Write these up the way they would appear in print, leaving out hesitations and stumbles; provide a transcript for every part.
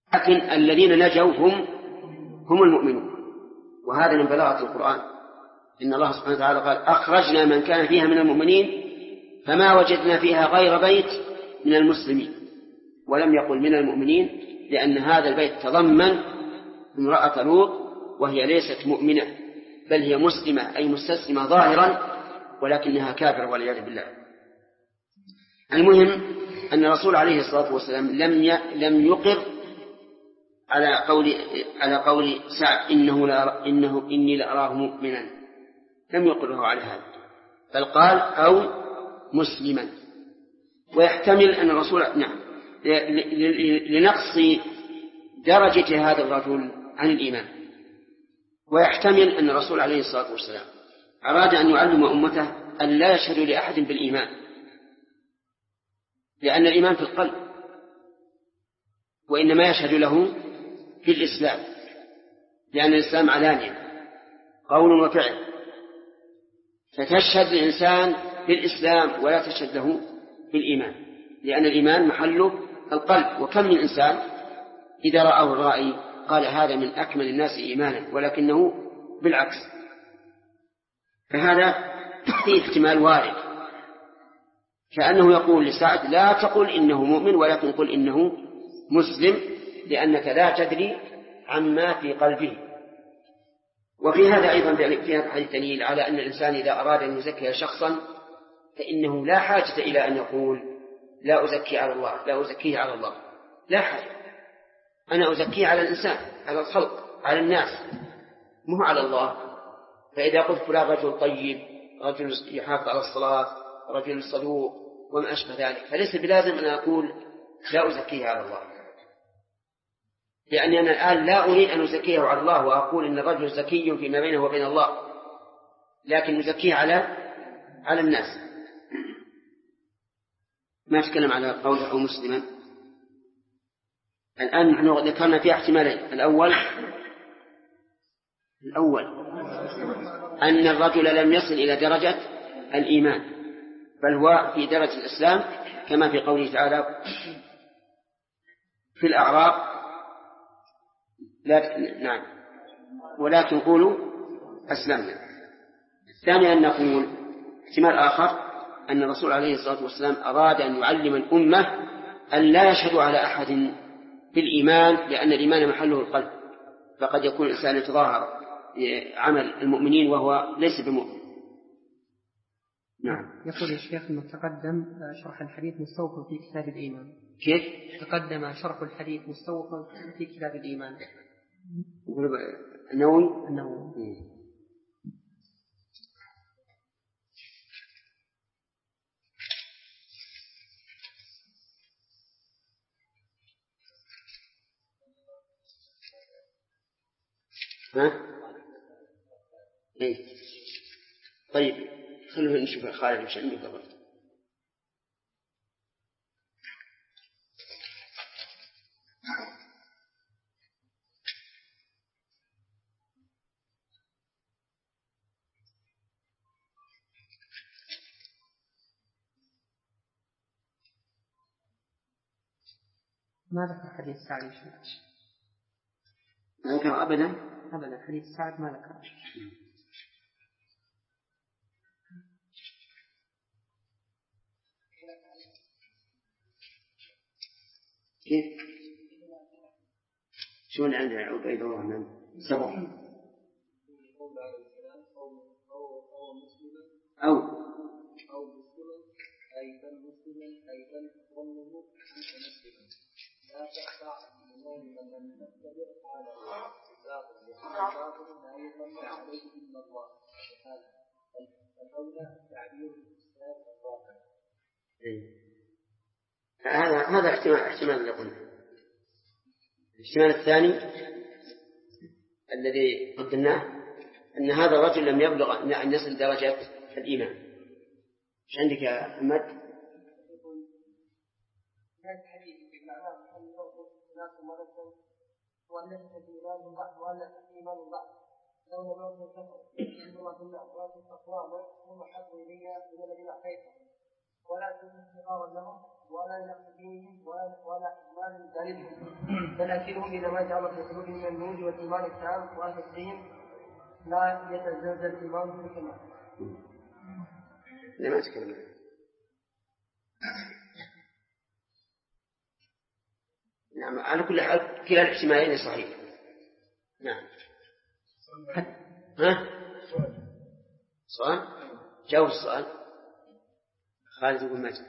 لكن الذين نجوا هم المؤمنون. وهذا من بلاغة القرآن، إن الله سبحانه وتعالى قال أخرجنا من كان فيها من المؤمنين فما وجدنا فيها غير بيت من المسلمين، ولم يقل من المؤمنين، لأن هذا البيت تضمن امرأة لوط وهي ليست مؤمنة، بل هي مسلمة أي مستسلمة ظاهرا، ولكنها كافرة والعياذ بالله. المهم أن الرسول عليه الصلاة والسلام لم يقر على قول سعد إني لأراه مؤمنا، لم يقره على هذا، بل قال أو مسلما. ويحتمل أن الرسول لنقص درجة هذا الرجل عن الإيمان، ويحتمل أن الرسول عليه الصلاة والسلام أراد أن يعلم أمته أن لا يشهدوا لأحد بالإيمان، لأن الإيمان في القلب، وإنما يشهد له في الإسلام، لأن الإسلام علانية قول وفعل، فتشهد الإنسان بالإسلام ولا تشهد له بالإيمان، لأن الإيمان محله القلب. وكم من إنسان إذا رآه الرائي قال هذا من أكمل الناس إيمانا، ولكنه بالعكس. فهذا فيه احتمال وارد، كأنه يقول لسعد لا تقل إنه مؤمن ولكن قل إنه مسلم، لأنك لا تدري عما في قلبه. وفي هذا أيضا في هذا الحديث دليل على أن الإنسان إذا أراد أن يزكي شخصا فإنه لا حاجة إلى أن يقول لا أزكيه على الله، لا حاجة، أنا أزكيه على الإنسان، على الخلق، على الناس، مو على الله. فإذا قلت فلان رجل طيب، رجل يحافظ على الصلاة، رجل صدوق وما أشبه ذلك، فليس بلازم أن أقول لا أزكيه على الله، لأني أنا الآن لا أريد أن أزكيه على الله وأقول إن الرجل زكي فيما بينه وبين الله، لكن أزكيه على الناس. ما أتكلم على قوله مسلما. الآن نحن ذكرنا في احتمالين. الأول أن الرجل لم يصل إلى درجة الإيمان، بل هو في درجة الإسلام، كما في قوله تعالى في الأعراب نعم ولكن قولوا أسلمنا. الثاني أن نقول احتمال آخر أن الرسول عليه الصلاة والسلام أراد أن يعلم الأمة أن لا يشهدوا على أحد بالإيمان، لأن الإيمان محله القلب، فقد يكون الإنسان يتظاهر عمل المؤمنين وهو ليس بمؤمن. نعم. يقول الشيخ أنه تقدم شرح الحديث مستوفى في كتاب الإيمان. كيف؟ تقدم شرح الحديث مستوفى في كتاب الإيمان. النووي. ها؟ إيه؟ طيب خلونا نشوف خالد مش عندي قبل. ما ذكر حديث سعد ما ذكر أبدا حديث سعد ما ذكر. كيف؟ شو اللي عندنا عبيد الرحمن سبق أو مسلما أيضا ظنه مسلما لا تخفى من من نتبع على باطل لا يظن عليه إلا الله هذا الأولى تعبير الإسلام الظاهر. هذا احتمال يقول. الاحتمال الثاني الذي قدمناه أن هذا الرجل لم يبلغ أن يصل درجة الإيمان. إيش عندك يا محمد؟ هذا الحديث بمعنى أن الناس مرضوا وأن الإيمان ضعف وأن الإيمان ضعف لو لم يكن كفر إن الله بالله ولكن أقوام هم حقوا إلي من الذين أعطيتهم ولكن استغفارا لهم ولا يقتديهم ولا إيمان ذلك، فلكنهم إذا ما جعل في قلوبهم من النور والإيمان التام وأهل لا يتزلزل الإيمان بالكمال. لا أتكلم. نعم، على كل حال كلا الاحتمالين صحيح. نعم. ها؟ سؤال؟ جاوب السؤال. خالد بن ماجد.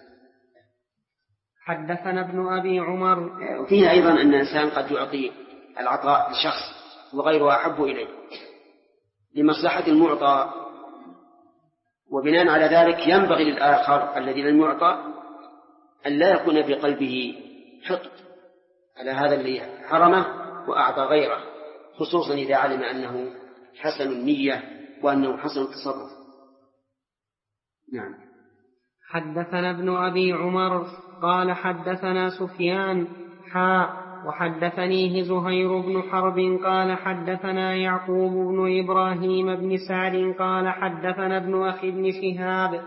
حدثنا ابن أبي عمر. وفيه أيضا أن الإنسان قد يعطي العطاء لشخص وغيره أحب إليه لمصلحة المعطى، وبناء على ذلك ينبغي للآخر الذي لم يعطى أن لا يكون في قلبه حقد على هذا الذي حرمه وأعطى غيره، خصوصا إذا علم أنه حسن النية وأنه حسن التصرف. نعم. حدثنا ابن أبي عمر قال حدثنا سفيان وحدثنيه زهير بن حرب قال حدثنا يعقوب بن إبراهيم بن سعد قال حدثنا ابن أخي بن شهاب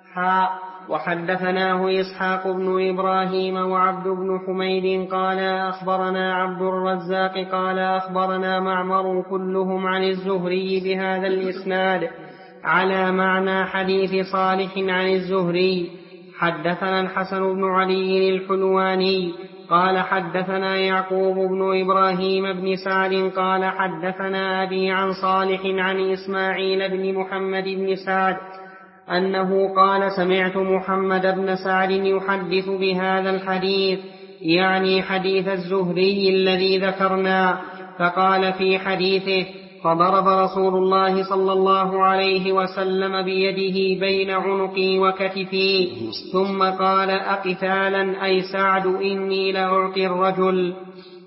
وحدثناه إسحاق بن إبراهيم وعبد بن حميد قال أخبرنا عبد الرزاق قال أخبرنا معمر كلهم عن الزهري بهذا الإسناد على معنى حديث صالح عن الزهري. حدثنا الحسن بن علي الحلواني قال حدثنا يعقوب بن إبراهيم بن سعد قال حدثنا أبي عن صالح عن إسماعيل بن محمد بن سعد أنه قال سمعت محمد بن سعد يحدث بهذا الحديث، يعني حديث الزهري الذي ذكرنا، فقال في حديثه فضرب رسول الله صلى الله عليه وسلم بيده بين عنقي وكتفي ثم قال أقتالا أي سعد إني لأعطي الرجل.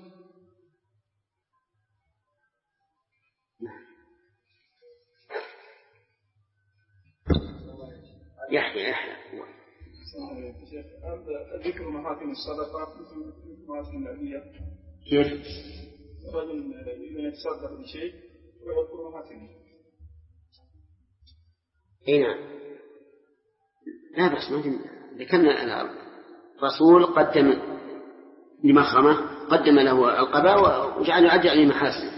يحيى ذكر محاكم الصدقة مثل محاكم الأبية. كيف؟ رجل يتصدق بشيء ويذكر محاكمه. اي نعم، لا بأس. ذكرنا الرسول قدم لمخرمة قدم له القباء وجعل يعد عليه محاسن.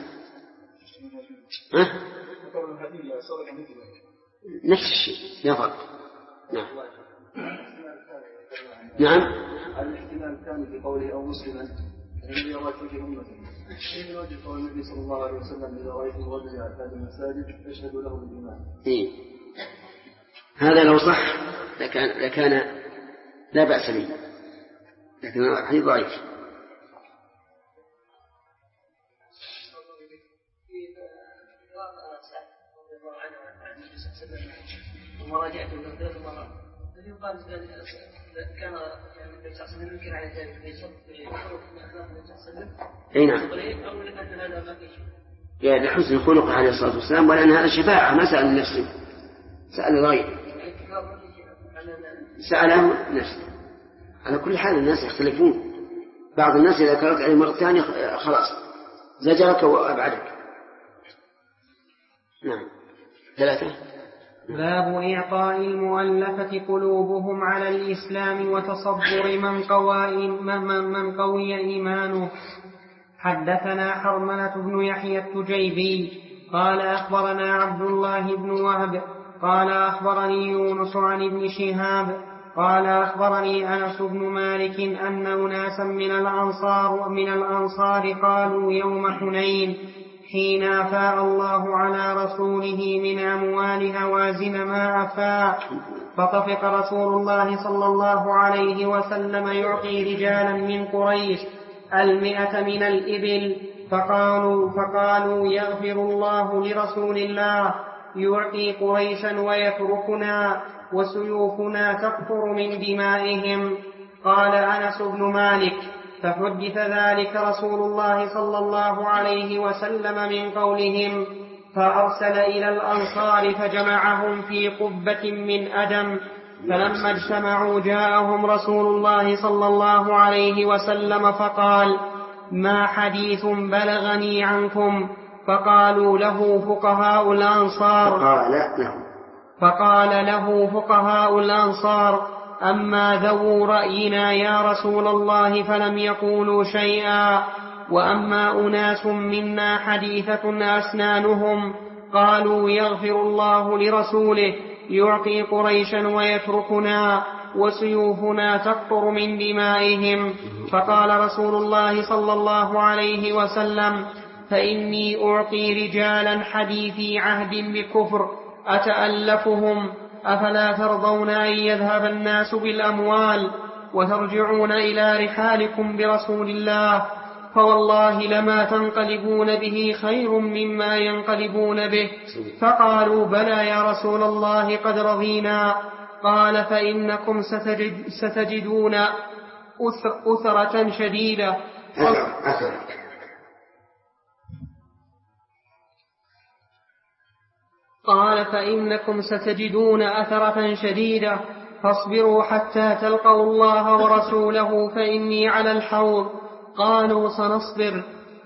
نفس الشيء لا فرق. نعم. نعم. الاحتمال كان في قوله أو مسلما الذي رأيته في أمته من وجه قول النبي صلى الله عليه وسلم إذا رأيتم رجل يعتاد المساجد فاشهدوا له بالإيمان. هذا لو صح لكان لا بأس به، لكن الحديث ضعيف. وراجعته من 3 مرات يقال كان النبي صلى الله عليه وسلم ينكر على ذلك بخلق من أخلاق النبي صلى الله عليه وسلم. أي نعم. أو لأن هذا ما فيه يعني لحسن خلقه عليه الصلاة والسلام، ولأن هذا شفاعة ما سأل نفسه، سأل غيره، سأله نفسه. على كل حال الناس يختلفون، بعض الناس إذا كررت عليه مرة ثانية خلاص زجرك وأبعدك. نعم. 3. باب إعطاء المؤلفة قلوبهم على الإسلام وتصبر من قوي إيمانه. حدثنا حرملة بن يحيى التجيبي قال أخبرنا عبد الله بن وهب قال أخبرني يونس عن ابن شهاب قال أخبرني أنس بن مالك أن أناسا من الأنصار قالوا يوم حنين حين أفاء الله على رسوله من أموال هوازن ما أفاء، فطفق رسول الله صلى الله عليه وسلم يعطي رجالا من قريش 100 من الإبل، فقالوا يغفر الله لرسول الله يعطي قريشا ويتركنا وسيوفنا تقطر من دمائهم. قال أنس بن مالك فحدث ذلك رسول الله صلى الله عليه وسلم من قولهم، فأرسل إلى الأنصار فجمعهم في قبة من أدم، فلما اجتمعوا جاءهم رسول الله صلى الله عليه وسلم فقال ما حديث بلغني عنكم؟ فقالوا له فقهاء الأنصار أما ذو رأينا يا رسول الله فلم يقولوا شيئا، وأما أناس منا حديثة أسنانهم قالوا يغفر الله لرسوله يعطي قريشا ويتركنا وسيوفنا تقطر من دمائهم. فقال رسول الله صلى الله عليه وسلم: فإني أعطي رجالا حديثي عهد بكفر أتألفهم، أفلا ترضون أن يذهب الناس بالأموال وترجعون إلى رحالكم برسول الله؟ فوالله لما تنقلبون به خير مما ينقلبون به. فقالوا: بلى يا رسول الله قد رضينا. قال: فإنكم ستجدون أثرة شديدة. قال: فإنكم ستجدون أثرة شديدة، فاصبروا حتى تلقوا الله ورسوله فإني على الحوض. قالوا: سنصبر.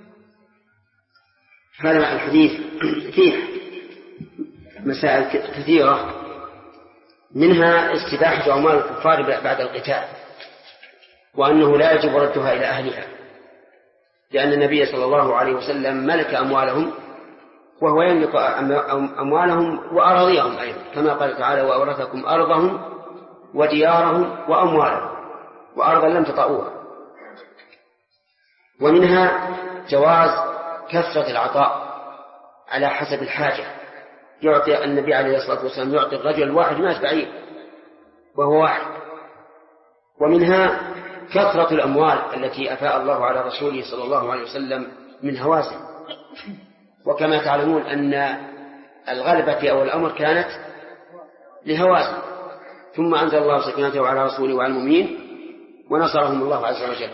هذا الحديث فيه مسائل كثيرة، منها استباحة أموال الكفار بعد القتال، وأنه لا يجب ردها إلى أهلها، لأن النبي صلى الله عليه وسلم ملك أموالهم وهو يملك أموالهم وأراضيهم أيضا، كما قال تعالى: وأورثكم أرضهم وديارهم وأموالهم وأرضا لم تطئوها. ومنها جواز كثرة العطاء على حسب الحاجة، يعطي النبي عليه الصلاة والسلام يعطي الرجل الواحد 100 بعير وهو واحد. ومنها كثرة الأموال التي أفاء الله على رسوله صلى الله عليه وسلم من هوازن، وكما تعلمون أن الغلبة أو الأمر كانت لهوازن، ثم أنزل الله سكينته على رسوله وعلى المؤمنين ونصرهم الله عز وجل.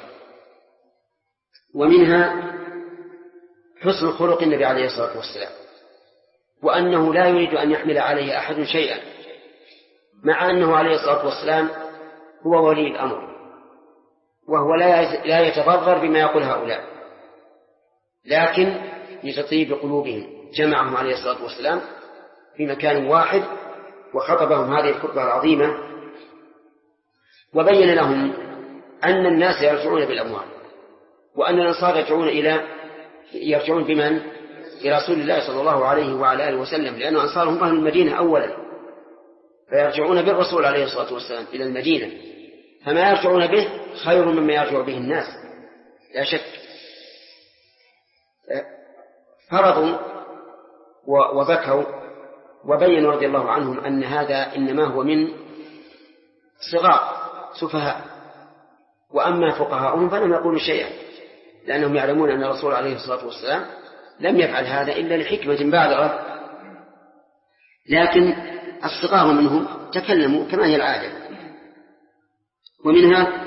ومنها حسن خلق النبي عليه الصلاة والسلام، وأنه لا يريد أن يحمل عليه أحد شيئا، مع أنه عليه الصلاة والسلام هو ولي الأمر، وهو لا يتضرر بما يقول هؤلاء، لكن لتطيب قلوبهم جمعهم عليه الصلاة والسلام في مكان واحد وخطبهم هذه الخطبة العظيمة، وبين لهم أن الناس يرجعون بالأموال، وأن الأنصار يرجعون بمن؟ برسول الله صلى الله عليه وعلى آله وسلم، لأن أنصار هم أهل المدينة أولا، فيرجعون بالرسول عليه الصلاة والسلام إلى المدينة، فما يرجعون به خير مما يرجع به الناس لا شك. فرضوا وبكوا وبينوا رضي الله عنهم أن هذا إنما هو من صغار سفهاء، وأما فقهاؤهم فلم يقولوا شيئا، لأنهم يعلمون أن الرسول عليه الصلاة والسلام لم يفعل هذا إلا لحكمة بالغة، لكن الصغار منهم تكلموا كما هي العادة. ومنها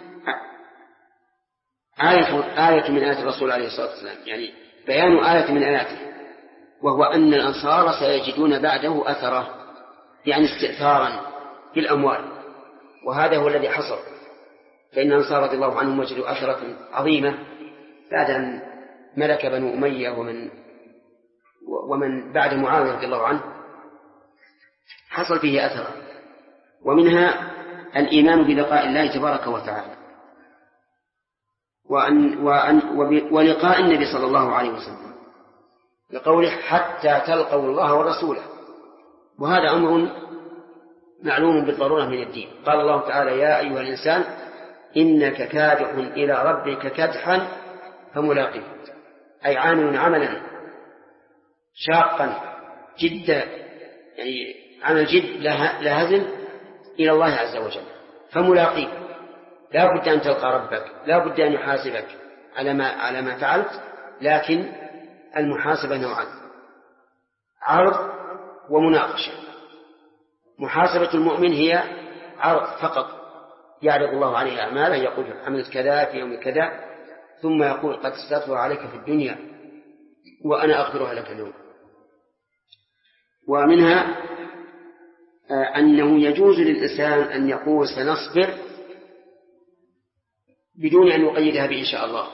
آية من آيات الرسول عليه الصلاة والسلام، يعني بيان آية من آياته، وهو أن الأنصار سيجدون بعده أثره، يعني استئثارا في الأموال، وهذا هو الذي حصل، فإن الأنصار رضي الله عنهم وجدوا أثرة عظيمة بعد أن ملك بنو أمية ومن بعد معاوية رضي الله عنه حصل فيه أثر. ومنها الإيمان بلقاء الله تبارك وتعالى، ولقاء النبي صلى الله عليه وسلم، لقوله: حتى تلقوا الله ورسوله، وهذا أمر معلوم بالضرورة من الدين. قال الله تعالى: يا أيها الإنسان إنك كادح إلى ربك كدحا فملاقيه، أي عامل عملا شاقا جدا، يعني عمل جد لا هزل إلى الله عز وجل، فملاقيه، لا بد أن تلقى ربك، لا بد أن يحاسبك على ما فعلت، لكن المحاسبة نوعان: عرض ومناقشة. محاسبة المؤمن هي عرض فقط، يعرض الله عليه أعماله، يقول: عملت كذا في يوم كذا، ثم يقول: قد سترها عليك في الدنيا وأنا أغفرها لك اليوم. ومنها أنه يجوز للإنسان أن يقول سنصبر بدون أن يقيدها بإن شاء الله.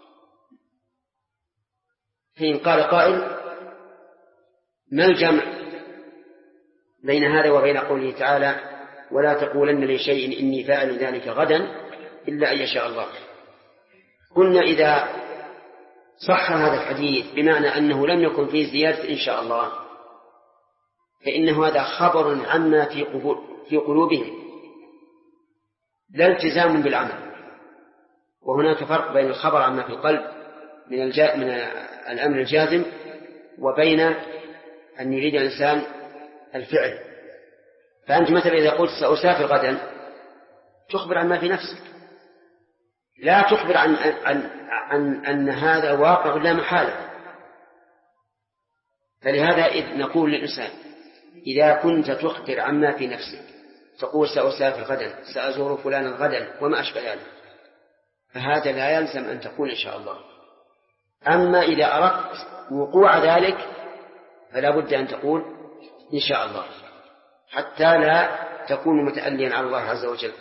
فإن قال قائل: ما الجمع بين هذا وبين قوله تعالى: ولا تقولن لشيء إني فاعل ذلك غدا إلا أن يشاء الله. قلنا إذا صح هذا الحديث بمعنى أنه لم يكن فيه زيادة إن شاء الله فإنه هذا خبر عما في قلوبهم لا التزام بالعمل. وهناك فرق بين الخبر عما في القلب من الأمر الجازم وبين أن يريد الإنسان الفعل. فأنت مثلا إذا قلت سأسافر غدا تخبر عن ما في نفسك، لا تخبر عن أن هذا واقع لا محالة. فلهذا إذ نقول للإنسان إذا كنت تخبر عما في نفسك تقول سأسافر غدا، سأزور فلانا غدا وما أشبه ذلك، فهذا لا يلزم أن تقول إن شاء الله. أما إذا أردت وقوع ذلك فلا بد أن تقول إن شاء الله حتى لا تكون متأليا على الله عز وجل.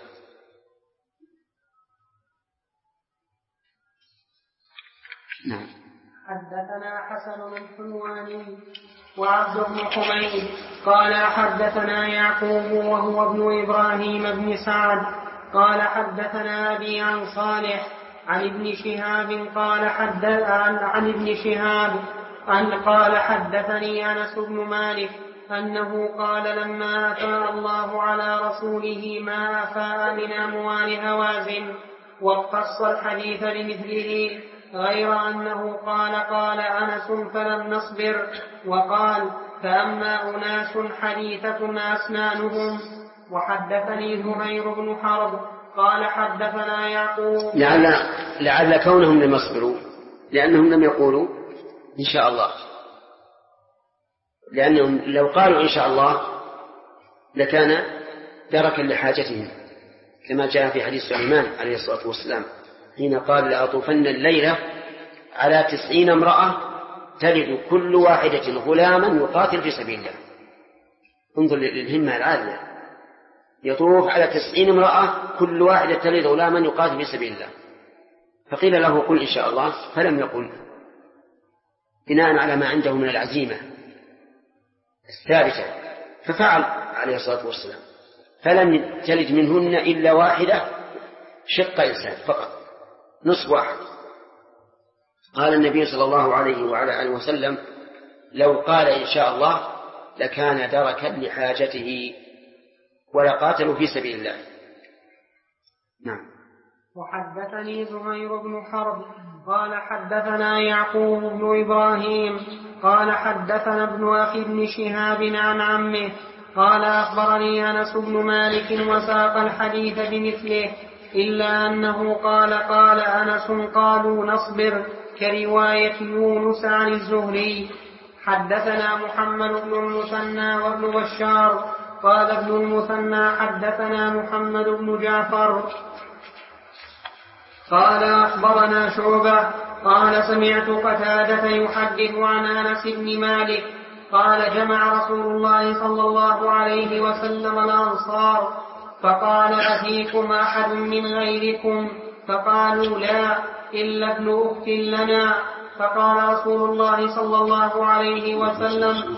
نعم. حدثنا حسن الحلواني وعبد بن حميد قال حدثنا يعقوب وهو ابن إبراهيم بن سعد قال حدثنا أبي عن صالح عن ابن شهاب قال حدثني أنس بن مالك أنه قال لما أفاء الله على رسوله ما أفاء من أموال هوازن واقتص الحديث بمثله غير أنه قال أنس فلم نصبر وقال فأما أناس حديثة أسنانهم. وحدثني زهير بن حرب قال حدثنا يعقوب لعل كونهم لم يصبروا لأنهم لم يقولوا إن شاء الله، لأنهم لو قالوا إن شاء الله لكان دركا لحاجتهم كما جاء في حديث سليمان عليه الصلاة والسلام حين قال لأطوفن الليلة على 90 امرأة تلد كل واحدة غلاما يقاتل في سبيل الله. انظر للهمة العالية، يطوف على 90 امرأة كل واحدة تلد غلاما يقاتل في سبيل الله، فقيل له قل إن شاء الله فلم يقل بناء على ما عنده من العزيمة الثابتة، ففعل عليه الصلاة والسلام فلم تلد منهن إلا واحدة شق إنسان فقط، نصف واحد. قال النبي صلى الله عليه وعلى آله وسلم لو قال إن شاء الله لكان دركا لحاجته ولقاتلوا في سبيل الله. نعم. وحدثني زهير بن حرب قال حدثنا يعقوب بن إبراهيم قال حدثنا ابن أخي بن شهاب عن عمه قال أخبرني أنس بن مالك وساق الحديث بمثله إلا أنه قال أنس قالوا نصبر كرواية يونس عن الزهري. حدثنا محمد بن المثنى وابن بشار قال ابن المثنى حدثنا محمد بن جعفر قال أخبرنا شعبة قال سمعت قتادة يحدث عن أنس بن مالك قال جمع رسول الله صلى الله عليه وسلم الأنصار فقال أفيكم أحد من غيركم؟ فقالوا لا إلا ابن أخت لنا. فقال رسول الله صلى الله عليه وسلم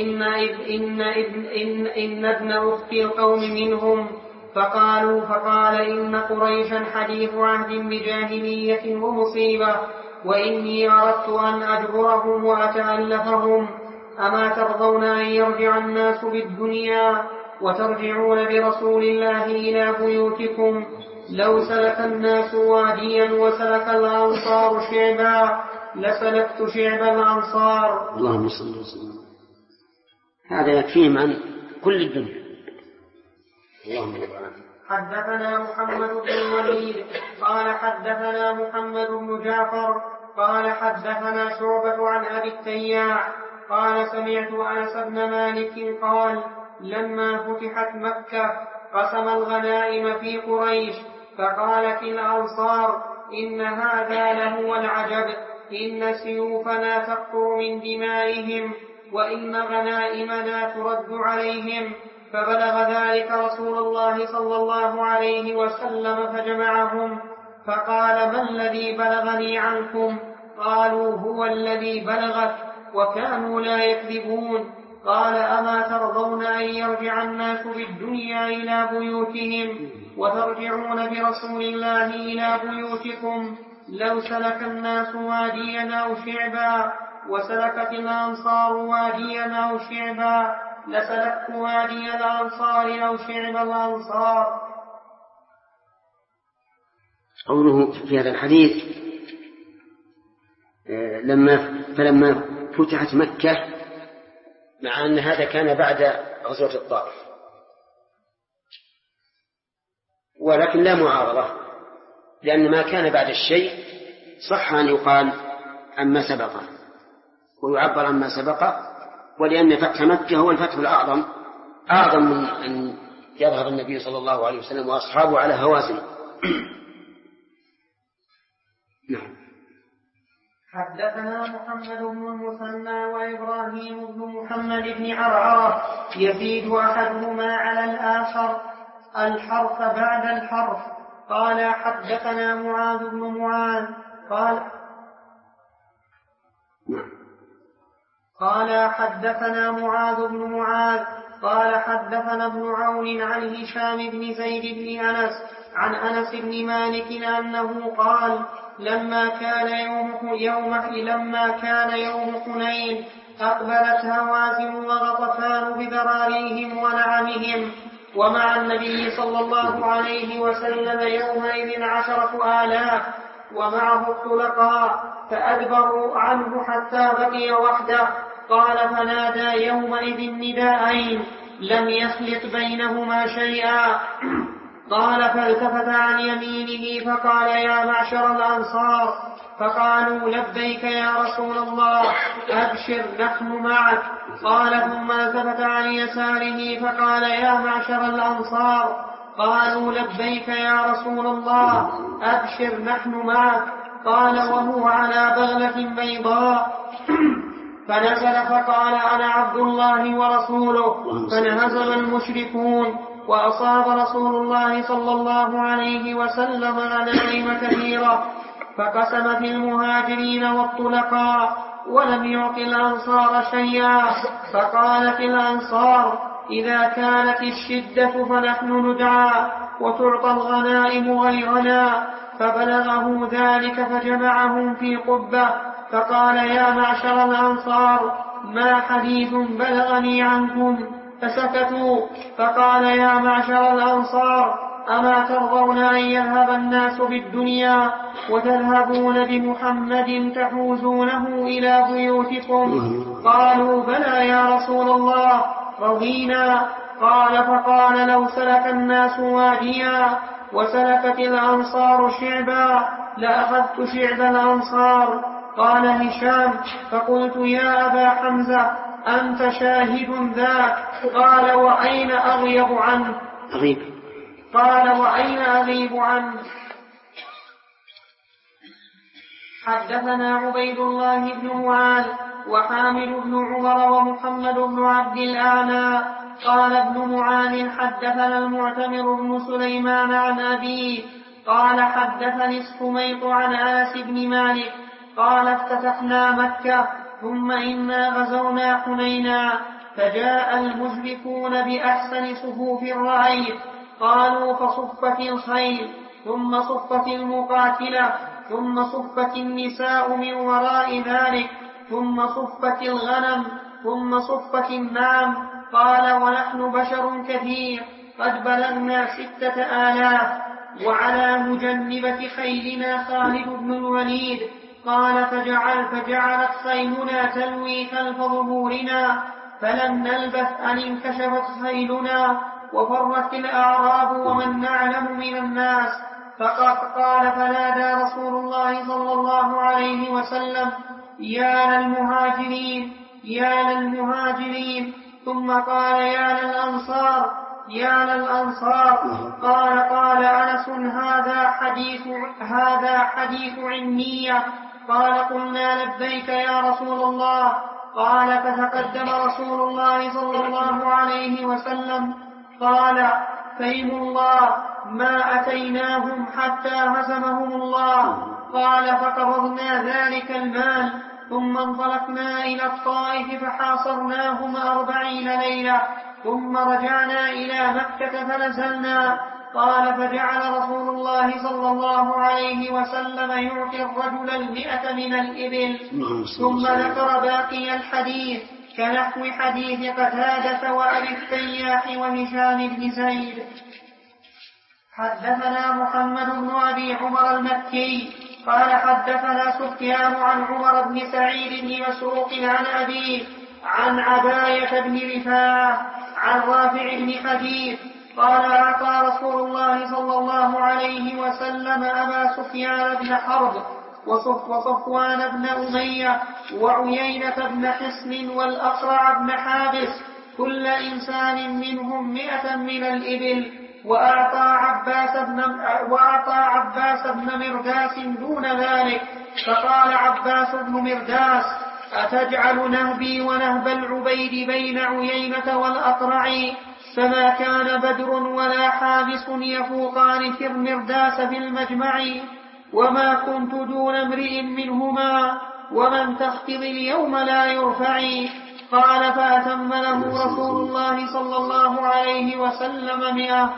إن ابن أخت القوم منهم. فقال إن قريشا حديث عهد بجاهلية ومصيبة وإني أردت أن أجبرهم وأتألفهم. أما ترضون أن يرجع الناس بالدنيا وترجعون برسول الله إلى بيوتكم؟ لو سلك الناس واديا وسلك الأنصار شعبا لسلكت شعب الأنصار. اللهم صل وسلم. هذا يكفيهم عن كل الدنيا. اللهم بارك. حدثنا محمد بن الوليد قال حدثنا محمد بن جعفر قال حدثنا شعبة عن أبي التياح قال سمعت أنس بن مالك قال لما فتحت مكة قسم الغنائم في قريش فقالت الأنصار إن هذا لهو العجب، إن سيوفنا تقطر من دمائهم وإن غنائمنا ترد عليهم. فبلغ ذلك رسول الله صلى الله عليه وسلم فجمعهم فقال ما الذي بلغني عنكم؟ قالوا هو الذي بلغك، وكانوا لا يكذبون. قال أما ترضون أن يرجع الناس بالدنيا إلى بيوتهم وترجعون برسول الله إلى بيوتكم؟ لو سلك الناس واديا أو شعبا وسلكت الأنصار واديا أو شعبا لسلكت وادي الأنصار أو شعب الأنصار. قوله في هذا الحديث فلما فتحت مكة، مع أن هذا كان بعد غزوة الطائف، ولكن لا معارضة، لأن ما كان بعد الشيء صح أن يقال عما سبقه ويعبر عما سبقه، ولأن فتح مكة هو الفتح الأعظم، أعظم من أن يظهر النبي صلى الله عليه وسلم وأصحابه على هوازن. نعم. حدثنا محمد بن المثنى وإبراهيم بن محمد بن عرعرة يزيد أحدهما على الآخر الحرف بعد الحرف. قال حدثنا معاذ بن معاذ قال حدثنا معاذ بن معاذ قال حدثنا ابن عون عن هشام بن زيد بن أنس عن أنس بن مالك أنه قال لما كان يوم حنين أقبلت هوازن وغطفان بذراريهم ونعمهم، ومع النبي صلى الله عليه وسلم يومئذ 10,000 ومعه الطلقاء، فأدبروا عنه حتى بقي وحده. قال فنادى يومئذ نداءين لم يخلط بينهما شيئا. قال فالتفت عن يمينه فقال يا معشر الأنصار، فقالوا لبيك يا رسول الله أبشر نحن معك. قال ثم التفت عن يساره فقال يا معشر الأنصار، قالوا لبيك يا رسول الله أبشر نحن معك. قال وهو على بغلة بيضاء فنزل فقال أنا عبد الله ورسوله، فانهزم المشركون وأصاب رسول الله صلى الله عليه وسلم غنائم كثيرة، فقسم في المهاجرين والطلقاء ولم يعط الأنصار شيئا. فقالت الأنصار إذا كانت الشدة فنحن ندعى وتعطى الغنائم غيرنا. فبلغه ذلك فجمعهم في قبة فقال يا معشر الأنصار ما حديث بلغني عنكم؟ فسكتوا. فقال يا معشر الأنصار أما ترضون أن يذهب الناس بالدنيا وتذهبون بمحمد تحوزونه إلى بيوتكم؟ قالوا بلى يا رسول الله رضينا. قال فقال لو سلك الناس واديا وسلكت الأنصار شعبا لأخذت شعب الأنصار. قال هشام فقلت يا أبا حمزة أنت شاهد ذاك؟ قال وأين أغيب عنه؟ قال وأين أغيب عنه؟ حدثنا عبيد الله بن معاذ وحامد بن عمر ومحمد بن عبد الأعلى قال ابن معاذ حدثنا المعتمر بن سليمان عن أبيه قال حدثني السميط عن أنس بن مالك قال افتتحنا مكة ثم إنا غزونا حنينا فجاء المشركون بأحسن صفوف الرعيل، قالوا فصفت الخيل ثم صفت المقاتلة ثم صفت النساء من وراء ذلك ثم صفت الغنم ثم صفت النعم. قال ونحن بشر كثير قد بلغنا 6,000 وعلى مجنبة خيلنا خالد بن الوليد. قال فجعلت خيلنا تلوي خلف ظهورنا فلم نلبث أن انكشفت خيلنا وفرت الأعراب ومن نعلم من الناس. فقال فنادى رسول الله صلى الله عليه وسلم يا للمهاجرين يا للمهاجرين، ثم قال يا للأنصار يا للأنصار. قال أنس هذا حديث عنية. قال قلنا لبيك يا رسول الله. قال فتقدم رسول الله صلى الله عليه وسلم قال فيم الله ما أتيناهم حتى هزمهم الله. قال فقبضنا ذلك المال ثم انطلقنا إلى الطائف فحاصرناهم 40 ليلة ثم رجعنا إلى مكة فنزلنا. قال فجعل رسول الله صلى الله عليه وسلم يعطي الرجل 100 من الإبل. ثم ذكر باقي الحديث كنحو حديث قتادة وأبي التياح وهشام بن زيد. حدثنا محمد بن أبي عمر المكي قال حدثنا سفيان عن عمر بن سعيد بن مسروق عن أبيه عن عباية بن رفاعة عن رافع بن حديث قال أعطى رسول الله صلى الله عليه وسلم أبا سفيان بن حرب وصفوان بن أمية وعيينة بن حصن والأقرع بن حابس كل إنسان منهم 100 من الإبل، وأعطى عباس بن مرداس دون ذلك. فقال عباس بن مرداس أتجعل نهبي ونهب العبيد بين عيينة والأقرع؟ فما كان بدر ولا حابس يفوقان في المرداس في المجمع، وما كنت دون امرئ منهما، ومن تخفض اليوم لا يرفع. قال فأتم له رسول الله صلى الله عليه وسلم 100.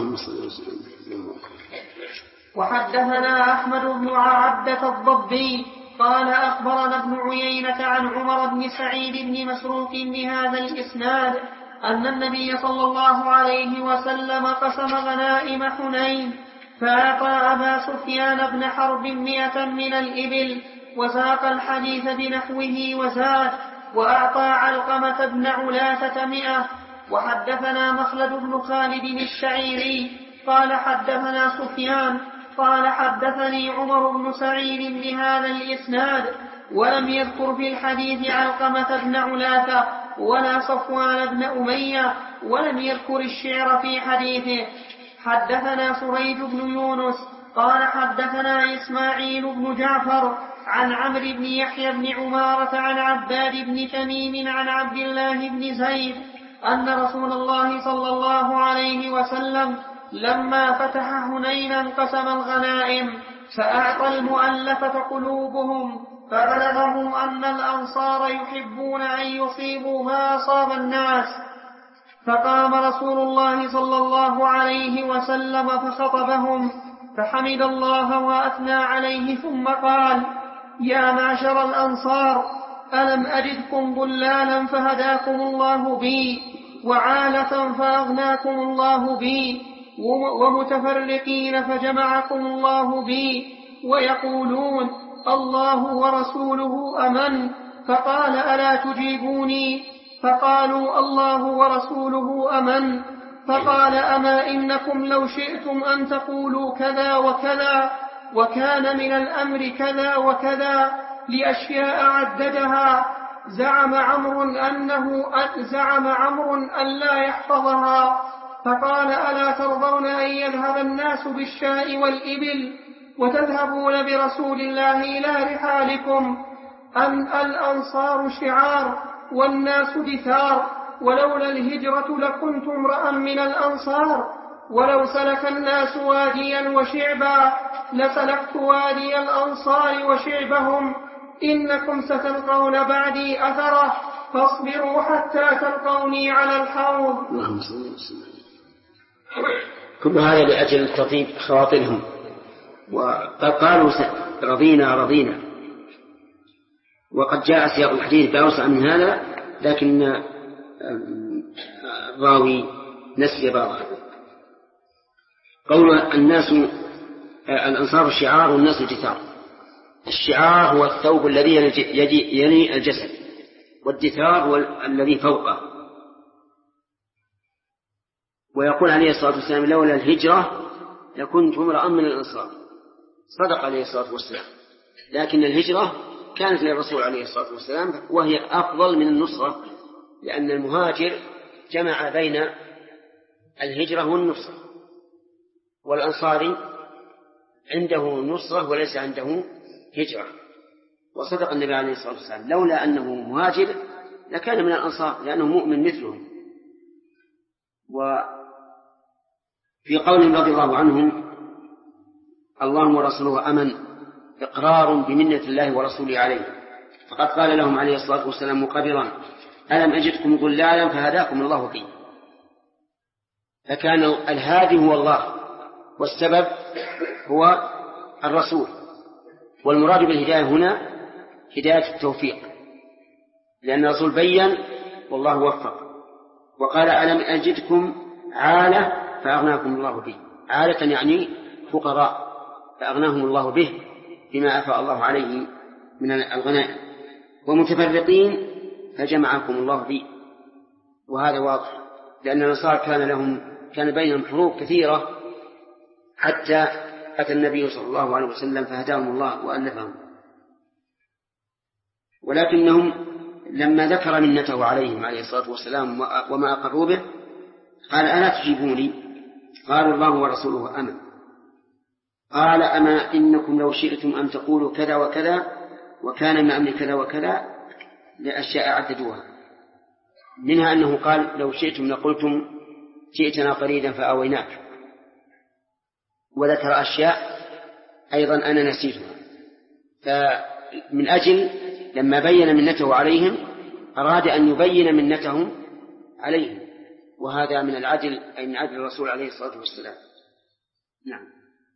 وحدثنا أحمد بن عبدة الضبي قال أخبرنا ابن عيينة عن عمر بن سعيد بن مسروق بهذا الإسناد أن النبي صلى الله عليه وسلم قسم غنائم حنين فأعطى أبا سفيان بن حرب 100 من الإبل، وساق الحديث بنحوه وزاد، وأعطى علقمة بن علاثة 100. وحدثنا مخلد بن خالد الشعيري قال حدثنا سفيان قال حدثني عمر بن سعيد بهذا الإسناد، ولم يذكر في الحديث علقمة بن علاثة ولا صفوان بن أمية، ولم يذكر الشعر في حديثه. حدثنا سريج بن يونس قال حدثنا إسماعيل بن جعفر عن عمرو بن يحيى بن عمارة عن عباد بن تميم عن عبد الله بن زيد أن رسول الله صلى الله عليه وسلم لما فتح حنينا قسم الغنائم فأعطى المؤلفة قلوبهم، فبلغه أن الأنصار يحبون أن يصيبوا ما أصاب الناس. فقام رسول الله صلى الله عليه وسلم فخطبهم فحمد الله وأثنى عليه ثم قال: يا معشر الأنصار، ألم أجدكم ضلالا فهداكم الله بي، وعالة فأغناكم الله بي، ومتفرقين فجمعكم الله بي، ويقولون الله ورسوله أمن. فقال: ألا تجيبوني؟ فقالوا: الله ورسوله أمن. فقال: أما إنكم لو شئتم أن تقولوا كذا وكذا، وكان من الأمر كذا وكذا، لأشياء عددها، زعم عمرو أن لا يحفظها. فقال: ألا ترضون أن يذهب الناس بالشاء والإبل وتذهبون برسول الله إلى رحالكم؟ أن الأنصار شعار والناس دثار، ولولا الهجرة لكنت امرأ من الأنصار، ولو سلك الناس واديا وشعبا لسلكت وادي الأنصار وشعبهم. إنكم ستلقون بعدي أثره، فاصبروا حتى تلقوني على الحوض. كل هذا لأجل تطيب خواطرهم، وقالوا رضينا. وقد جاء سياق الحديث بأوسع من هذا، لكن الراوي نسي بعضه. قول الأنصار الشعار والناس الدثار. الشعار هو الثوب الذي يلي الجسد، والدثار هو الذي فوقه. ويقول عليه الصلاة والسلام: لولا الهجرة لكنت امرأ من الأنصار. صدق عليه الصلاة والسلام، لكن الهجرة كانت للرسول عليه الصلاة والسلام، وهي أفضل من النصرة، لأن المهاجر جمع بين الهجرة والنصرة، والأنصاري عنده نصرة وليس عنده هجرة. وصدق النبي عليه الصلاة والسلام: لولا أنه مهاجر لكان من الأنصار، لأنه مؤمن مثلهم. وفي قول رضي الله عنهم: الله ورسوله أمن، إقرار بمنة الله ورسوله عليه، فقد قال لهم عليه الصلاة والسلام مقررا: ألم أجدكم ضلالا فهداكم الله بي. فكان الهادي هو الله، والسبب هو الرسول. والمراد بالهداية هنا هداية التوفيق، لأن الرسول بين والله وفق. وقال: ألم أجدكم عالة فأغناكم الله به. عالة يعني فقراء، فأغناهم الله به بما أفاء الله عليه من الغنائم. ومتفرقين فجمعكم الله به. وهذا واضح، لأن النصارى كان بينهم حروب كثيرة حتى أتى النبي صلى الله عليه وسلم فهداهم الله وألفهم. ولكنهم لما ذكر منته عليهم عليه الصلاة والسلام وما أقروا به قال: ألا تجيبوني؟ قالوا: الله ورسوله أمن. قال: أما إنكم لو شئتم أن تقولوا كذا وكذا وكان من أمر كذا وكذا لأشياء عددوها، منها أنه قال: لو شئتم لقلتم جئتنا فريدا فأويناك. وذكر أشياء أيضا أنا نسيتها. فمن أجل لما بين منته عليهم أراد أن يبين منتهم عليهم، وهذا من العدل، أي من عدل الرسول عليه الصلاة والسلام. نعم.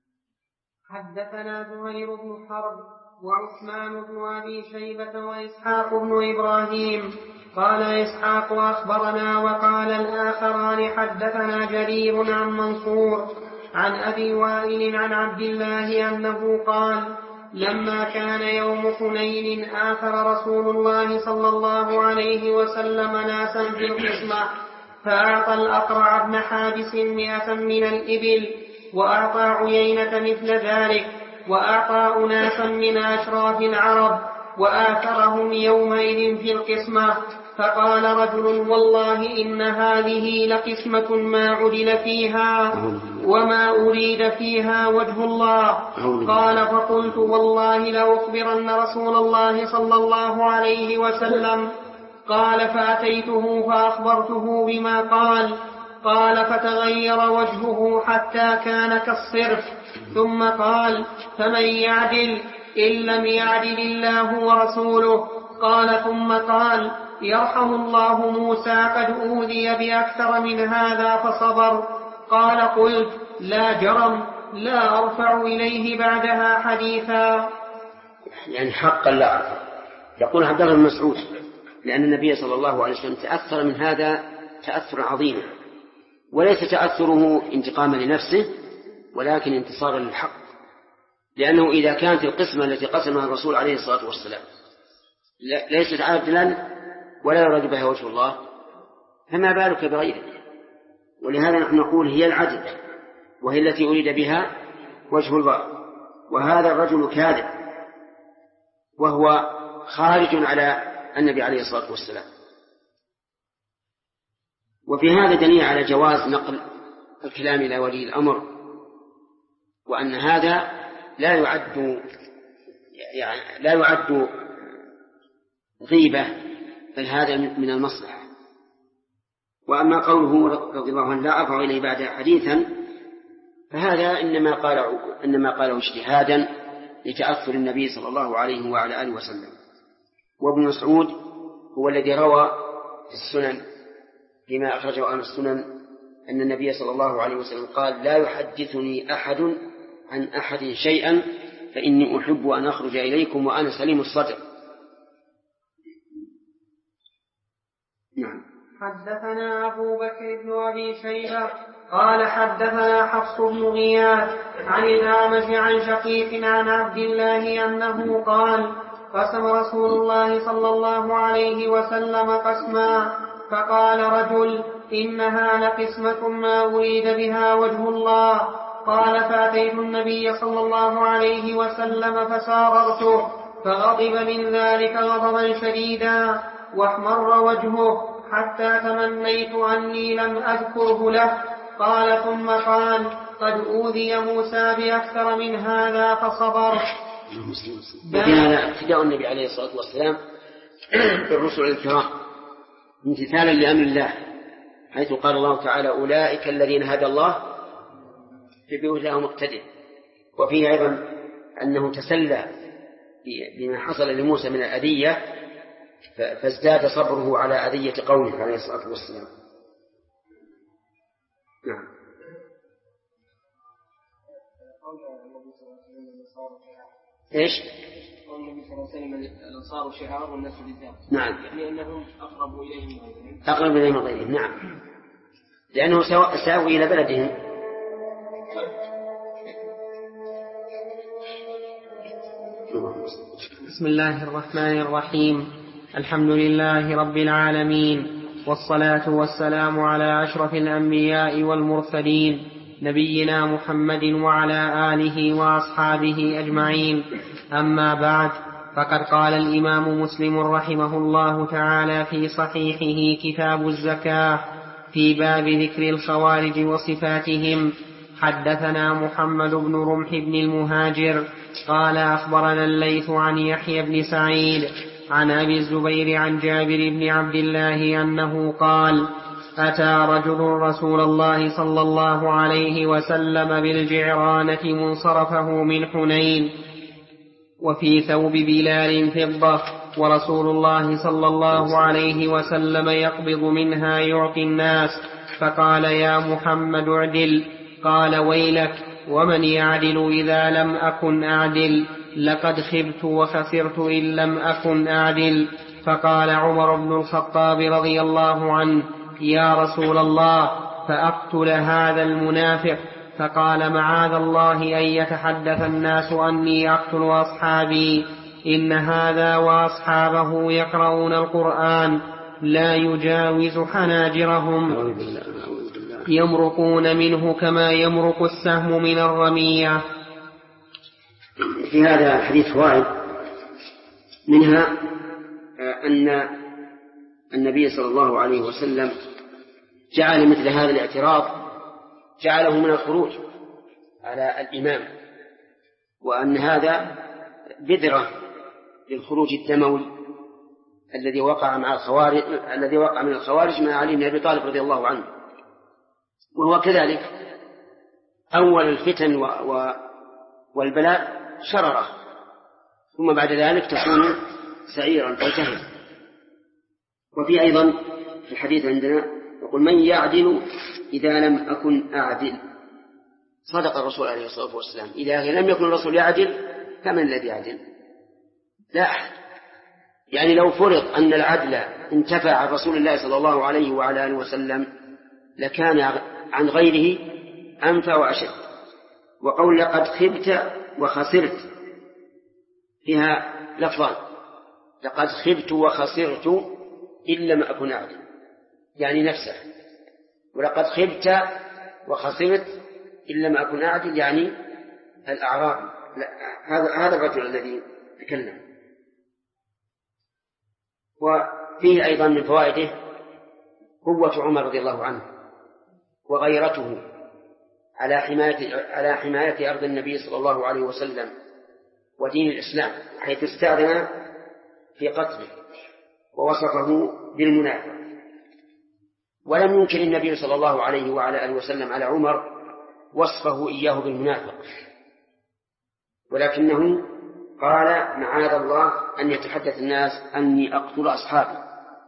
حدثنا زهير بن حرب وعثمان بن أبي شيبة وإسحاق بن إبراهيم. قال إسحاق: أخبرنا. وقال الآخران: حدثنا جرير عن منصور عن أبي وائل عن عبد الله أنه قال: لما كان يوم حنين آثر رسول الله صلى الله عليه وسلم ناسا في القسمة، فأعطى الأقرع بن حابس 100 من الإبل، وأعطى عيينة مثل ذلك، وأعطى أناسا من أشراف العرب، وآثرهم يومئذ في القسمة. فقال رجل: والله إن هذه لقسمة ما عدل فيها وما أريد فيها وجه الله. قال: فقلت: والله لأخبرن رسول الله صلى الله عليه وسلم. قال: فأتيته فأخبرته بما قال. قال: فتغير وجهه حتى كان كالصرف، ثم قال: فمن يعدل إن لم يعدل الله ورسوله؟ قال: ثم قال: يرحم الله موسى قد أوذي بأكثر من هذا فصبر. قال: قلت: لا جرم، لا أرفع إليه بعدها حديثا. يعني حقا لا أرفع. يقول عبد الله بن مسعود: لأن النبي صلى الله عليه وسلم تأثر من هذا تأثر عظيما، وليس تأثره انتقاما لنفسه ولكن انتصارا للحق، لأنه إذا كانت القسمة التي قسمها الرسول عليه الصلاة والسلام ليست عادلا ولا يراد بها وجه الله، فما بالك بغيره؟ ولهذا نحن نقول هي العدل، وهي التي أريد بها وجه الله. وهذا الرجل كاذب وهو خارج على النبي عليه الصلاة والسلام. وفي هذا دليل على جواز نقل الكلام إلى ولي الأمر، وأن هذا لا يعد غيبة، بل هذا من المصلحة. وأما قوله رضي الله عنه: لا أرفع إليه بعد حديثا، فهذا إنما قاله اجتهادا لتأثر النبي صلى الله عليه وعلى آله وسلم. وابن مسعود هو الذي روى في السنن فيما أخرجه أهل السنن أن النبي صلى الله عليه وسلم قال: لا يحدثني أحد عن أحد شيئا فإني أحب أن أخرج إليكم وأنا سليم الصدر. نعم. حدثنا أبو بكر بن أبي شيبة قال: حدثنا حفص بن غياث عن الأعمش عن شقيق عن عبد الله أنه قال: قسم رسول الله صلى الله عليه وسلم قسما، فقال رجل: إنها لقسمة ما أريد بها وجه الله. قال: فأتيت النبي صلى الله عليه وسلم فساررته، فغضب من ذلك غضبا شديدا واحمر وجهه حتى تمنيت أني لم أذكره له. قال: ثم قال: قد أوذي موسى بأكثر من هذا فصبر. هذا ابتداء النبي عليه الصلاة والسلام بالرسل الكرام امتثالا لأمر الله، حيث قال الله تعالى: أولئك الذين هدى الله فبهداهم اقتدر. وفيه أيضا أنه تسلى بما حصل لموسى من الأذية فازداد صبره على أذية قومه عليه الصلاة والسلام. نعم. إيش؟ قول النبي صلى الله عليه وسلم الأنصار شعار والناس بالذات. نعم. يعني أنهم أقرب إليهم من غيرهم. أقرب إليهم من غيرهم. نعم. لأنه ساووا إلى بلدهم. بسم الله الرحمن الرحيم. الحمد لله رب العالمين، والصلاة والسلام على أشرف الأنبياء والمرسلين نبينا محمد وعلى آله وأصحابه أجمعين. أما بعد، فقد قال الإمام مسلم رحمه الله تعالى في صحيحه كتاب الزكاة في باب ذكر الخوارج وصفاتهم: حدثنا محمد بن رمح بن المهاجر قال أخبرنا الليث عن يحيى بن سعيد عن أبي الزبير عن جابر بن عبد الله أنه قال: أتى رجل رسول الله صلى الله عليه وسلم بالجعرانة منصرفه من حنين، وفي ثوب بلال فضة، ورسول الله صلى الله عليه وسلم يقبض منها يعطي الناس، فقال: يا محمد اعدل. قال: ويلك، ومن يعدل إذا لم أكن أعدل؟ لقد خبت وخسرت إن لم أكن أعدل. فقال عمر بن الخطاب رضي الله عنه: يا رسول الله، فأقتل هذا المنافق؟ فقال: معاذ الله أن يتحدث الناس أني أقتل أصحابي، إن هذا وأصحابه يقرؤون القرآن لا يجاوز حناجرهم يمرقون منه كما يمرق السهم من الرمية. في هذا الحديث فوائد، منها أن النبي صلى الله عليه وسلم جعل مثل هذا الاعتراض جعله من الخروج على الإمام، وأن هذا بذرة للخروج الدموي الذي وقع من الخوارج مع علي بن أبي طالب رضي الله عنه. وهو كذلك أول الفتن والبلاء شرره، ثم بعد ذلك تكون سعيرا فجهل. وفي أيضا في الحديث عندنا يقول: من يعدل إذا لم أكن أعدل؟ صدق الرسول عليه الصلاة والسلام. إذا لم يكن الرسول يعدل فمن الذي يعدل؟ لا أحد. يعني لو فرض أن العدل انتفع عن رسول الله صلى الله عليه وعلى آله وسلم لكان عن غيره أنفع وأشد. وقول لقد خبت وخسرت فيها لفظان: لقد خبت وخسرت إن لم أكن أعدل، يعني نفسه، ولقد خبت وخسرت إن لم أكن أعدل يعني الأعراب. هذا الرجل الذي تكلم. وفيه أيضا من فوائده قوة عمر رضي الله عنه وغيرته على حماية أرض النبي صلى الله عليه وسلم ودين الإسلام، حيث استأذن في قتله ووصفه بالمنافق. ولم ينكر النبي صلى الله عليه وعلى آله وسلم على عمر وصفه إياه بالمنافق، ولكنه قال: معاذ الله أن يتحدث الناس أني أقتل أصحابي.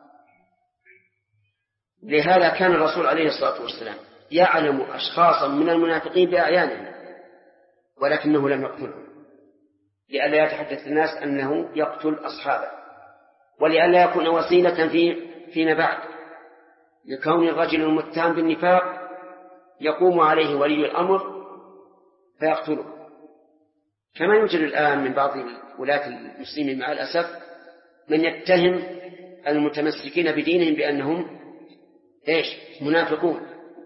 لهذا كان الرسول عليه الصلاة والسلام يعلم أشخاصا من المنافقين بأعيانهم ولكنه لم يقتلهم، لئلا يتحدث الناس أنه يقتل أصحابه، ولئلا يكون وسيلة فيما بعد لكون الرجل المتهم بالنفاق يقوم عليه ولي الأمر فيقتله، كما يوجد الآن من بعض ولاة المسلمين مع الأسف من يتهم المتمسكين بدينهم بأنهم منافقون،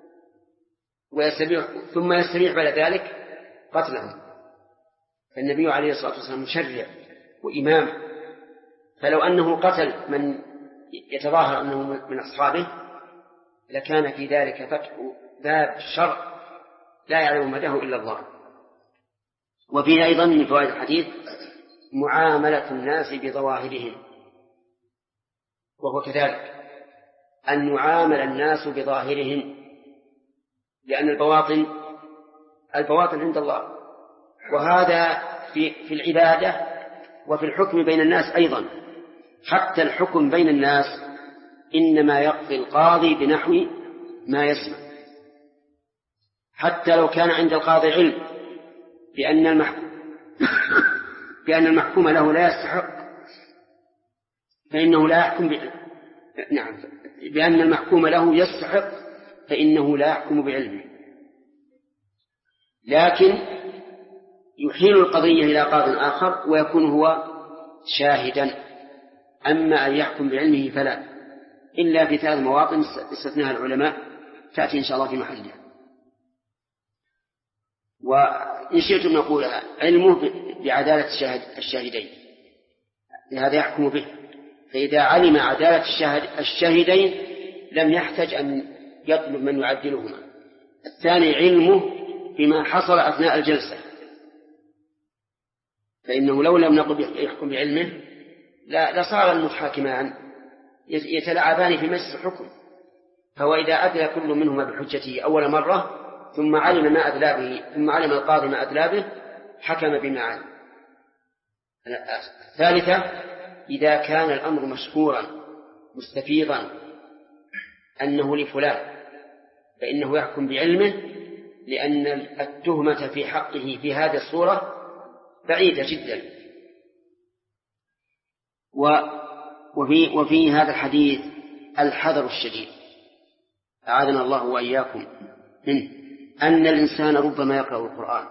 ثم يستبيح بعد ذلك قتلهم. فالنبي عليه الصلاة والسلام مشرع وإمام، فلو أنه قتل من يتظاهر أنه من أصحابه لكان في ذلك فتح باب الشر لا يعلم مداه إلا الله. وفيه أيضا من فوائد الحديث معاملة الناس بظواهرهم، وهو كذلك أن يعامل الناس بظاهرهم، لأن البواطن عند الله، وهذا في العبادة وفي الحكم بين الناس أيضا. حتى الحكم بين الناس إنما يقضي القاضي بنحو ما يسمع، حتى لو كان عند القاضي علم بأن المحكوم له لا يستحق فإنه لا يحكم بأن المحكوم له يستحق فإنه لا يحكم بعلمه، لكن يحيل القضية إلى قاض آخر ويكون هو شاهدا. أما أن يحكم بعلمه فلا، إلا في 3 مواطن استثناها العلماء تأتي إن شاء الله في محلها. وإن شئتم نقولها علمه بعدالة الشاهدين، لهذا يحكم به. فإذا علم عدالة الشاهدين لم يحتج أن يطلب من يعدلهما. الثاني علمه بما حصل أثناء الجلسة، فإنه لو لم نقل يحكم بعلمه لصار المتحاكمان يتلاعبان في مجلس الحكم. فهو إذا أدلى كل منهما بحجته أول مرة ثم علم ما أدلى به، ثم علم القاضي ما أدلى به، حكم بما علم. الثالثة إذا كان الأمر مشهورا مستفيضا أنه لفلان فإنه يحكم بعلمه، لأن التهمة في حقه في هذه الصورة بعيدة جدا. وفي هذا الحديث الحذر الشديد أعاذنا الله وإياكم منه، أن الإنسان ربما يقرأ القرآن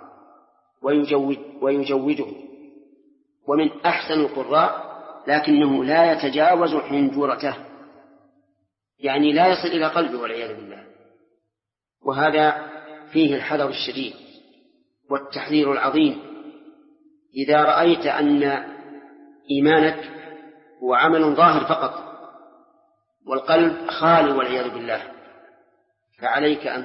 ويجوده ومن أحسن القراء، لكنه لا يتجاوز حنجرته، يعني لا يصل إلى قلبه والعياذ بالله. وهذا فيه الحذر الشديد والتحذير العظيم. إذا رأيت أن إيمانك هو عمل ظاهر فقط والقلب خالي والعياذ بالله، فعليك أن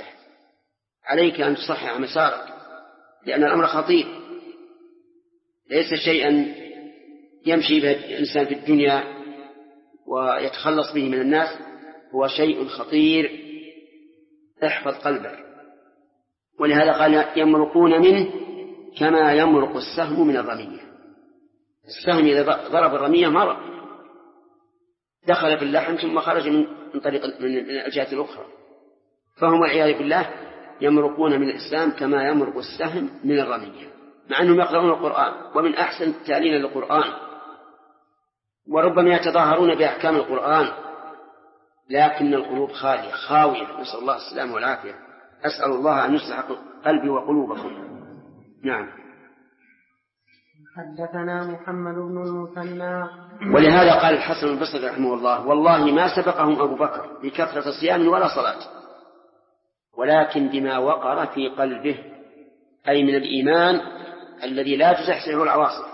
تصحح مسارك، لأن الأمر خطير، ليس شيئا يمشي به الإنسان في الدنيا ويتخلص به من الناس، هو شيء خطير. احفظ قلبك. ولهذا قال يمرقون منه كما يمرق السهم من الرمية. السهم إذا ضرب الرمية مرق، دخل في اللحم ثم خرج من الجهة الأخرى. فهم والعياذ بالله يمرقون من الإسلام كما يمرق السهم من الرمية، مع أنهم يقرؤون القرآن ومن أحسن التالين للقرآن، وربما يتظاهرون بأحكام القرآن، لكن القلوب خاوية. نسأل الله السلامة والعافية. أسأل الله أن يصلح قلبي وقلوبكم. نعم. حدثنا محمد بن المثنى. ولهذا قال الحسن البصري رحمه الله: والله ما سبقهم أبو بكر بكثرة صيام ولا صلاة، ولكن بما وقر في قلبه، أي من الإيمان الذي لا تزحزحه العواصف.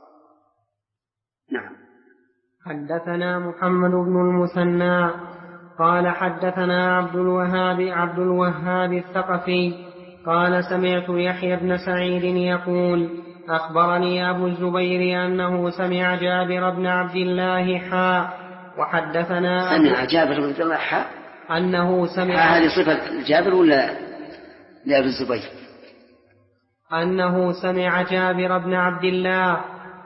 نعم. حدثنا محمد بن المثنى قال حدثنا عبد الوهاب الثقفي قال سمعت يحيى بن سعيد يقول أخبرني أبو الزبير أنه سمع جابر بن عبد الله وحدثنا سمع جابر بن عبد الله أنه سمع. هذه صفة جابر ولا لأبو الزبير؟ أنه سمع جابر بن عبد الله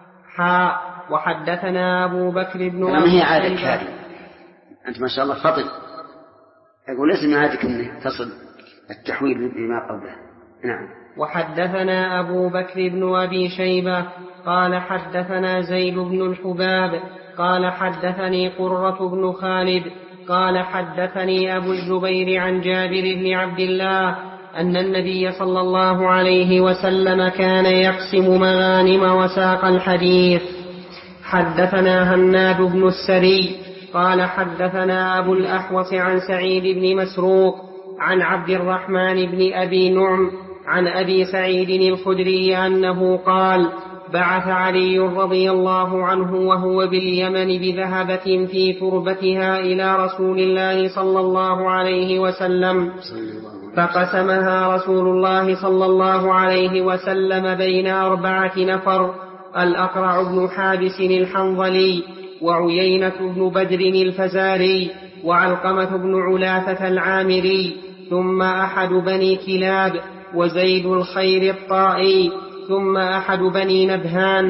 وحدثنا أبو بكر بن ما هي عادك هذه؟ أنت ما شاء الله فطن. يقول ليس من عادك أن تصل التحويل بما قبله. نعم. وحدثنا أبو بكر بن أبي شيبة قال حدثنا زيد بن الحباب قال حدثني قرة بن خالد قال حدثني أبو الزبير عن جابر بن عبد الله أن النبي صلى الله عليه وسلم كان يقسم مغانم وساق الحديث. حدثنا هناد بن السري قال حدثنا أبو الأحوص عن سعيد بن مسروق عن عبد الرحمن بن أبي نعم عن أبي سعيد الخدري أنه قال بعث علي رضي الله عنه وهو باليمن بذهبة في تربتها إلى رسول الله صلى الله عليه وسلم، فقسمها رسول الله صلى الله عليه وسلم بين 4 نفر: الأقرع بن حابس الحنظلي، وعيينة بن بدر الفزاري، وعلقمة بن علاثة العامري، ثم أحد بني كلاب، وزيد الخير الطائي، ثم أحد بني نبهان.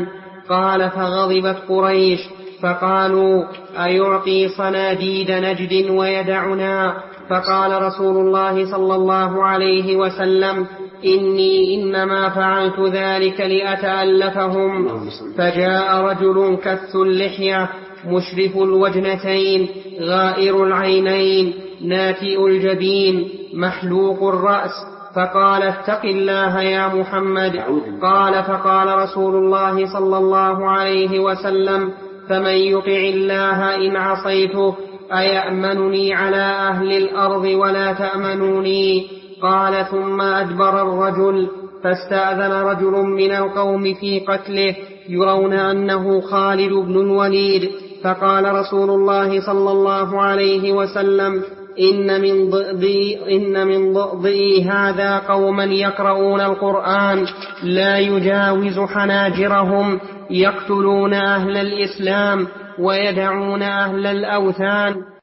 قال فغضبت قريش فقالوا أيعطي صناديد نجد ويدعنا؟ فقال رسول الله صلى الله عليه وسلم إني إنما فعلت ذلك لأتألفهم. فجاء رجل كث اللحية مشرف الوجنتين غائر العينين ناتئ الجبين محلوق الرأس فقال اتق الله يا محمد. قال فقال رسول الله صلى الله عليه وسلم فمن يطع الله إن عصيته أيأمنني على أهل الأرض ولا تأمنوني؟ قال ثم أدبر الرجل فاستأذن رجل من القوم في قتله يرون أنه خالد بن الوليد. فقال رسول الله صلى الله عليه وسلم إن من ضئضئي هذا قوما يقرؤون القرآن لا يجاوز حناجرهم يقتلون أهل الإسلام ويدعون أهل الأوثان